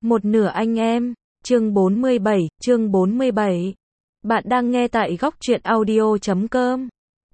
Một nửa anh em, chương 47. Bạn đang nghe tại góc truyện audio.com.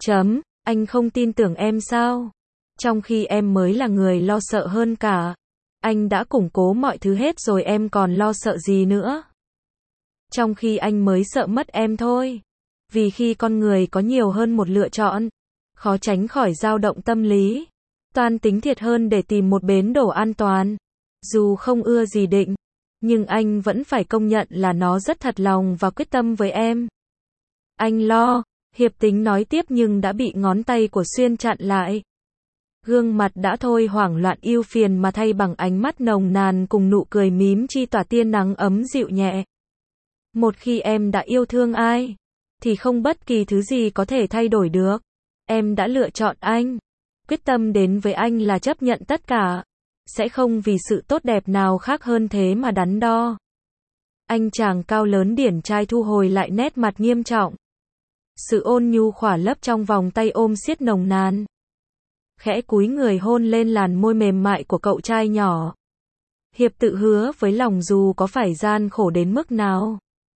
Anh không tin tưởng em sao? Trong khi em mới là người lo sợ hơn cả. Anh đã củng cố mọi thứ hết rồi, em còn lo sợ gì nữa? Trong khi anh mới sợ mất em thôi. Vì khi con người có nhiều hơn một lựa chọn, khó tránh khỏi dao động tâm lý. Toan tính thiệt hơn để tìm một bến đỗ an toàn. Dù không ưa gì định, nhưng anh vẫn phải công nhận là nó rất thật lòng và quyết tâm với em. Anh lo, Hiệp tính nói tiếp nhưng đã bị ngón tay của Xuyên chặn lại. Gương mặt đã thôi hoảng loạn ưu phiền mà thay bằng ánh mắt nồng nàn cùng nụ cười mím chi tỏa tia nắng ấm dịu nhẹ. Một khi em đã yêu thương ai, thì không bất kỳ thứ gì có thể thay đổi được. Em đã lựa chọn anh. Quyết tâm đến với anh là chấp nhận tất cả. Sẽ không vì sự tốt đẹp nào khác hơn thế mà đắn đo. Anh chàng cao lớn điển trai thu hồi lại nét mặt nghiêm trọng. Sự ôn nhu khỏa lấp trong vòng tay ôm siết nồng nàn. Khẽ cúi người hôn lên làn môi mềm mại của cậu trai nhỏ. Hiệp tự hứa với lòng dù có phải gian khổ đến mức nào.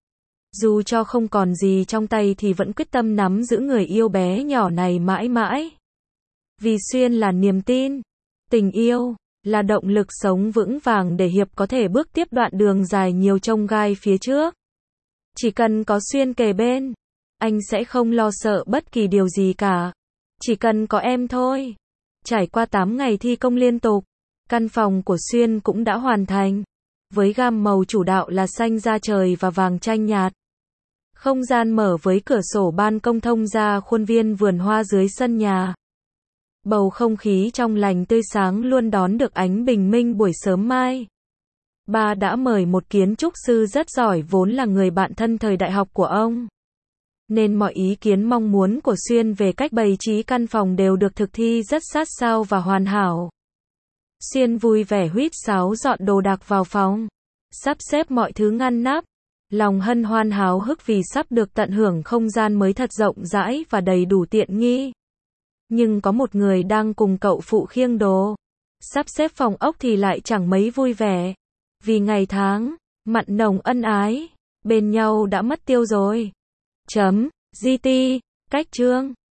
Dù cho không còn gì trong tay thì vẫn quyết tâm nắm giữ người yêu bé nhỏ này mãi mãi. Vì Xuyên là niềm tin, tình yêu, là động lực sống vững vàng để Hiệp có thể bước tiếp đoạn đường dài nhiều chông gai phía trước. Chỉ cần có Xuyên kề bên, anh sẽ không lo sợ bất kỳ điều gì cả. Chỉ cần có em thôi. Trải qua 8 ngày thi công liên tục, căn phòng của Xuyên cũng đã hoàn thành. Với gam màu chủ đạo là xanh da trời và vàng chanh nhạt. Không gian mở với cửa sổ ban công thông ra khuôn viên vườn hoa dưới sân nhà. Bầu không khí trong lành tươi sáng luôn đón được ánh bình minh buổi sớm mai. Ba đã mời một kiến trúc sư rất giỏi vốn là người bạn thân thời đại học của ông. Nên mọi ý kiến mong muốn của Xuyên về cách bày trí căn phòng đều được thực thi rất sát sao và hoàn hảo. Xuyên vui vẻ huýt sáo dọn đồ đạc vào phòng. Sắp xếp mọi thứ ngăn nắp. Lòng hân hoan háo hức vì sắp được tận hưởng không gian mới thật rộng rãi và đầy đủ tiện nghi. Nhưng có một người đang cùng cậu phụ khiêng đồ. Sắp xếp phòng ốc thì lại chẳng mấy vui vẻ. Vì ngày tháng, mặn nồng ân ái, bên nhau đã mất tiêu rồi. GT, cách chương.